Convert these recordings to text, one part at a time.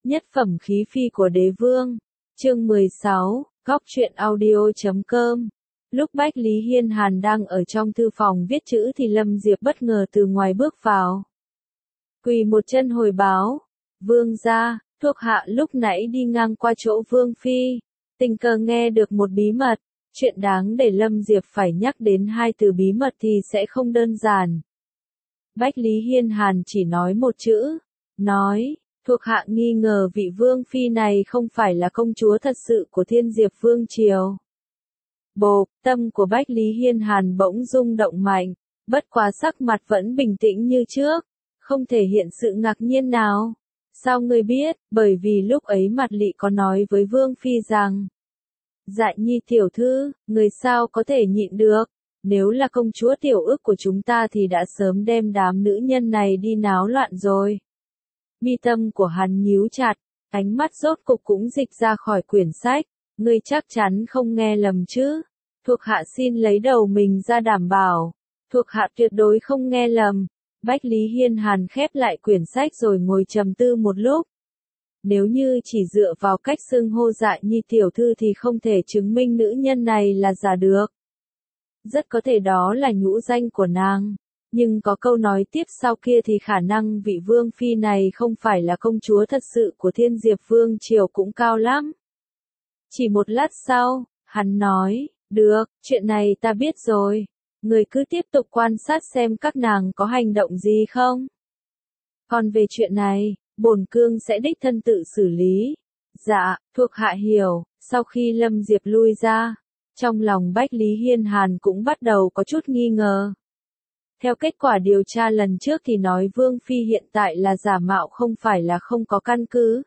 Nhất phẩm khí phi của đế vương. Chương 16, Góc truyện audio.com. Lúc Bách Lý Hiên Hàn đang ở trong thư phòng viết chữ thì Lâm Diệp bất ngờ từ ngoài bước vào. Quỳ một chân hồi báo, vương gia, thuộc hạ lúc nãy đi ngang qua chỗ vương phi, tình cờ nghe được một bí mật, chuyện đáng để Lâm Diệp phải nhắc đến hai từ bí mật thì sẽ không đơn giản. Bách Lý Hiên Hàn chỉ nói một chữ, nói, thuộc hạ nghi ngờ vị vương phi này không phải là công chúa thật sự của Thiên Diệp Vương Triều. Bộp, tâm của Bách Lý Hiên Hàn bỗng rung động mạnh, bất quá sắc mặt vẫn bình tĩnh như trước, không thể hiện sự ngạc nhiên nào. Sao ngươi biết? Bởi vì lúc ấy Mạt Lị có nói với Vương Phi rằng, Dạ Nhi tiểu thư, người sao có thể nhịn được, nếu là công chúa tiểu ước của chúng ta thì đã sớm đem đám nữ nhân này đi náo loạn rồi. Mi tâm của hắn nhíu chặt, ánh mắt rốt cục cũng dịch ra khỏi quyển sách, ngươi chắc chắn không nghe lầm chứ, thuộc hạ xin lấy đầu mình ra đảm bảo, thuộc hạ tuyệt đối không nghe lầm. Bách Lý Hiên Hàn khép lại quyển sách rồi ngồi trầm tư một lúc. Nếu như chỉ dựa vào cách xưng hô Dạ Nhi tiểu thư thì không thể chứng minh nữ nhân này là giả được. Rất có thể đó là nhũ danh của nàng. Nhưng có câu nói tiếp sau kia thì khả năng vị vương phi này không phải là công chúa thật sự của Thiên Diệp Vương Triều cũng cao lắm. Chỉ một lát sau, hắn nói, được, chuyện này ta biết rồi. Người cứ tiếp tục quan sát xem các nàng có hành động gì không. Còn về chuyện này, bổn cương sẽ đích thân tự xử lý. Dạ, thuộc hạ hiểu. Sau khi Lâm Diệp lui ra, trong lòng Bách Lý Hiên Hàn cũng bắt đầu có chút nghi ngờ. Theo kết quả điều tra lần trước thì nói Vương Phi hiện tại là giả mạo không phải là không có căn cứ.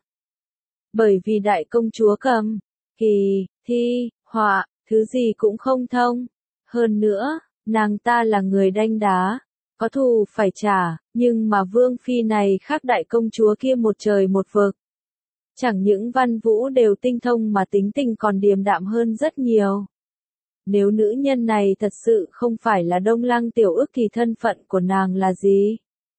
Bởi vì đại công chúa Cầm, Kỳ, Thi, Họa, thứ gì cũng không thông. Hơn nữa, nàng ta là người đanh đá, có thù phải trả, nhưng mà Vương Phi này khác đại công chúa kia một trời một vực. Chẳng những văn vũ đều tinh thông mà tính tình còn điềm đạm hơn rất nhiều. Nếu nữ nhân này thật sự không phải là Đông Lăng tiểu ước thì thân phận của nàng là gì?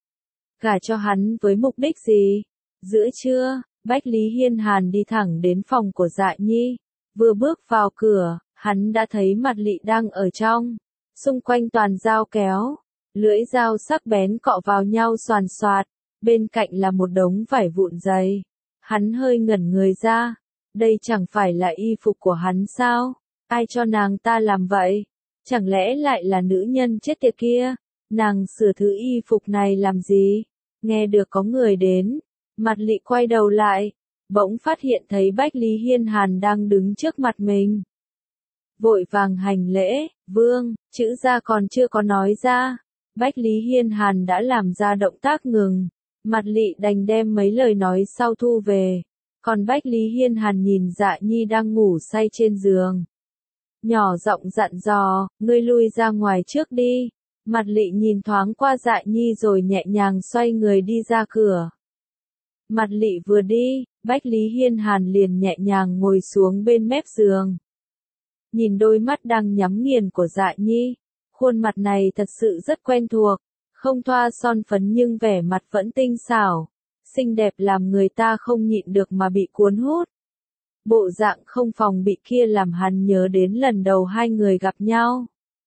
Gả cho hắn với mục đích gì? Giữa trưa, Bách Lý Hiên Hàn đi thẳng đến phòng của Dạ Nhi. Vừa bước vào cửa, hắn đã thấy Mạt Lị đang ở trong. Xung quanh toàn dao kéo, lưỡi dao sắc bén cọ vào nhau xoàn xoạt, bên cạnh là một đống vải vụn dày. Hắn hơi ngẩn người ra, đây chẳng phải là y phục của hắn sao? Ai cho nàng ta làm vậy? Chẳng lẽ lại là nữ nhân chết tiệt kia? Nàng sửa thứ y phục này làm gì? Nghe được có người đến, Mạt Lị quay đầu lại, bỗng phát hiện thấy Bách Lý Hiên Hàn đang đứng trước mặt mình. Vội vàng hành lễ, vương, chữ ra còn chưa có nói ra. Bách Lý Hiên Hàn đã làm ra động tác ngừng. Mạt Lị đành đem mấy lời nói sau thu về. Còn Bách Lý Hiên Hàn nhìn Dạ Nhi đang ngủ say trên giường. Nhỏ giọng dặn dò, ngươi lui ra ngoài trước đi. Mạt Lị nhìn thoáng qua Dạ Nhi rồi nhẹ nhàng xoay người đi ra cửa. Mạt Lị vừa đi, Bách Lý Hiên Hàn liền nhẹ nhàng ngồi xuống bên mép giường. Nhìn đôi mắt đang nhắm nghiền của Dạ Nhi, khuôn mặt này thật sự rất quen thuộc, không thoa son phấn nhưng vẻ mặt vẫn tinh xảo, xinh đẹp làm người ta không nhịn được mà bị cuốn hút. Bộ dạng không phòng bị kia làm hắn nhớ đến lần đầu hai người gặp nhau.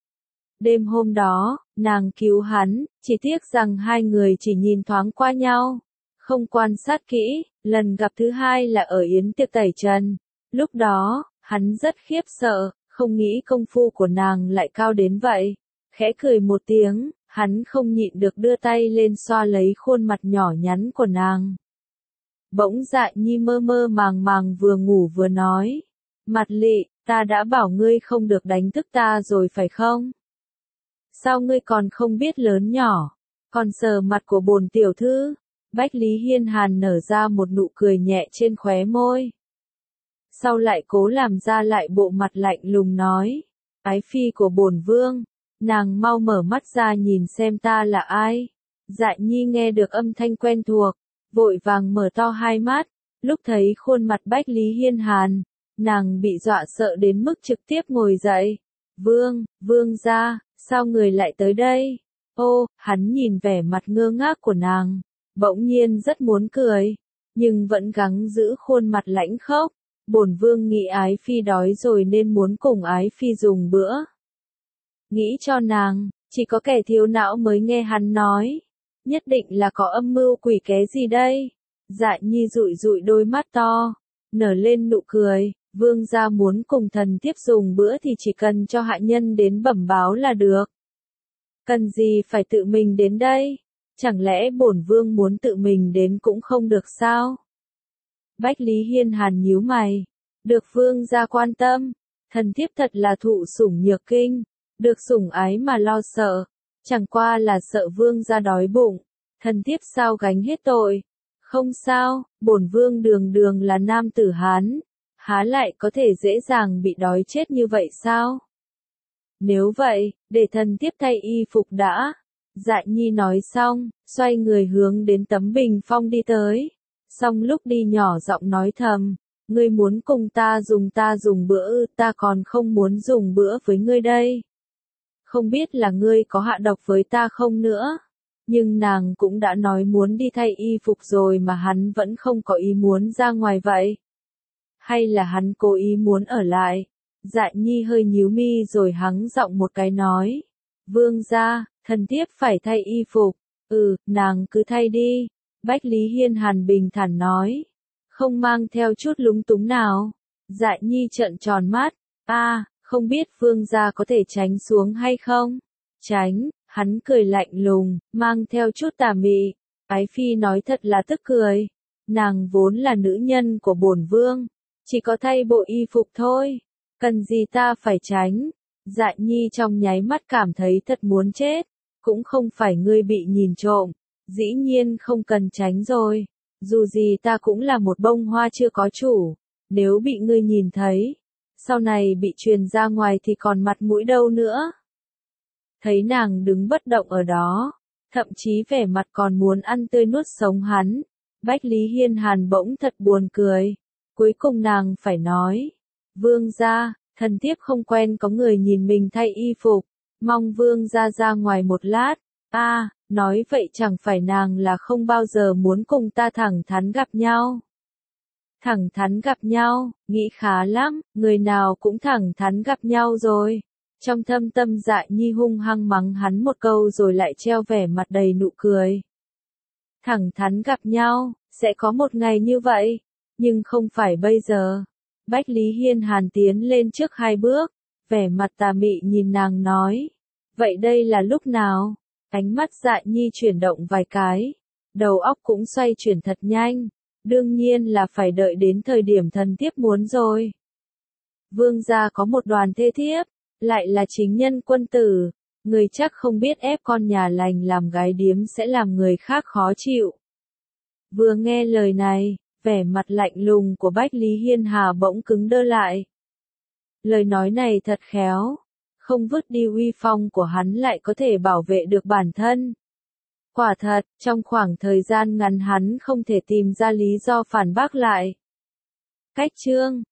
Đêm hôm đó, nàng cứu hắn, chỉ tiếc rằng hai người chỉ nhìn thoáng qua nhau, không quan sát kỹ. Lần gặp thứ hai là ở yến tiệc tẩy trần. Lúc đó, hắn rất khiếp sợ, không nghĩ công phu của nàng lại cao đến vậy. Khẽ cười một tiếng, hắn không nhịn được đưa tay lên xoa lấy khuôn mặt nhỏ nhắn của nàng. Bỗng Dạ Nhi mơ mơ màng màng vừa ngủ vừa nói, Mạt Lị, ta đã bảo ngươi không được đánh thức ta rồi phải không? Sao ngươi còn không biết lớn nhỏ, còn sờ mặt của bổn tiểu thư? Bách Lý Hiên Hàn nở ra một nụ cười nhẹ trên khóe môi. Sau lại cố làm ra lại bộ mặt lạnh lùng nói, ái phi của bổn vương, nàng mau mở mắt ra nhìn xem ta là ai. Dạ Nhi nghe được âm thanh quen thuộc, vội vàng mở to hai mắt, lúc thấy khuôn mặt Bách Lý Hiên Hàn, nàng bị dọa sợ đến mức trực tiếp ngồi dậy. Vương gia, sao người lại tới đây? Ô, hắn nhìn vẻ mặt ngơ ngác của nàng, bỗng nhiên rất muốn cười. nhưng vẫn gắng giữ khuôn mặt lãnh khốc. Bổn vương nghĩ Ái Phi đói rồi nên muốn cùng Ái Phi dùng bữa. Nghĩ cho nàng, chỉ có kẻ thiếu não mới nghe hắn nói. Nhất định là có âm mưu quỷ kế gì đây? Dạ Nhi dụi dụi đôi mắt to, nở lên nụ cười. Vương gia muốn cùng thần thiếp dùng bữa thì chỉ cần cho hạ nhân đến bẩm báo là được. Cần gì phải tự mình đến đây? Chẳng lẽ bổn vương muốn tự mình đến cũng không được sao? Bách Lý Hiên Hàn nhíu mày. Được vương gia quan tâm, thần thiếp thật là thụ sủng nhược kinh, được sủng ái mà lo sợ, chẳng qua là sợ vương gia đói bụng, thần thiếp sao gánh hết tội. Không sao, bổn vương đường đường là nam tử Hán, há lại có thể dễ dàng bị đói chết như vậy sao? Nếu vậy, để thần thiếp thay y phục đã. Dạ Nhi nói xong, xoay người hướng đến tấm bình phong đi tới. Xong lúc đi nhỏ giọng nói thầm, ngươi muốn cùng ta dùng bữa ư, ta còn không muốn dùng bữa với ngươi đây. Không biết là ngươi có hạ độc với ta không nữa. Nhưng nàng cũng đã nói muốn đi thay y phục rồi mà hắn vẫn không có ý muốn ra ngoài vậy. Hay là hắn cố ý muốn ở lại? Dạ Nhi hơi nhíu mi rồi hắng giọng một cái nói. Vương gia, thần thiếp phải thay y phục. Nàng cứ thay đi. Bách Lý Hiên Hàn bình thản nói. Không mang theo chút lúng túng nào. Dạ Nhi trợn tròn mắt. Không biết vương gia có thể tránh xuống hay không? Tránh, hắn cười lạnh lùng, mang theo chút tà mị. Ái Phi nói thật là tức cười. Nàng vốn là nữ nhân của bổn vương. Chỉ có thay bộ y phục thôi. Cần gì ta phải tránh? Dạ Nhi trong nháy mắt cảm thấy thật muốn chết. Cũng không phải ngươi bị nhìn trộm. Dĩ nhiên không cần tránh rồi. Dù gì ta cũng là một bông hoa chưa có chủ. Nếu bị ngươi nhìn thấy, sau này bị truyền ra ngoài thì còn mặt mũi đâu nữa. Thấy nàng đứng bất động ở đó, thậm chí vẻ mặt còn muốn ăn tươi nuốt sống hắn. Bách Lý Hiên Hàn bỗng thật buồn cười. Cuối cùng nàng phải nói. Vương gia, thần thiếp không quen có người nhìn mình thay y phục. Mong vương gia ra ngoài một lát. Nói vậy chẳng phải nàng là không bao giờ muốn cùng ta thẳng thắn gặp nhau. Thẳng thắn gặp nhau, nghĩ khá lắm, người nào cũng thẳng thắn gặp nhau rồi. Trong thâm tâm Dạ Nhi hung hăng mắng hắn một câu rồi lại treo vẻ mặt đầy nụ cười. Thẳng thắn gặp nhau, sẽ có một ngày như vậy, nhưng không phải bây giờ. Bách Lý Hiên Hàn tiến lên trước 2 bước, vẻ mặt tà mị nhìn nàng nói. Vậy đây là lúc nào? Ánh mắt Dạ Nhi chuyển động vài cái, đầu óc cũng xoay chuyển thật nhanh. Đương nhiên là phải đợi đến thời điểm thần thiếp muốn rồi. Vương gia có một đoàn thê thiếp, lại là chính nhân quân tử, người chắc không biết ép con nhà lành làm gái điếm sẽ làm người khác khó chịu. Vừa nghe lời này, vẻ mặt lạnh lùng của Bách Lý Hiên Hà bỗng cứng đơ lại. Lời nói này thật khéo, không vứt đi uy phong của hắn lại có thể bảo vệ được bản thân. Quả thật, trong khoảng thời gian ngắn hắn không thể tìm ra lý do phản bác lại. Cách chương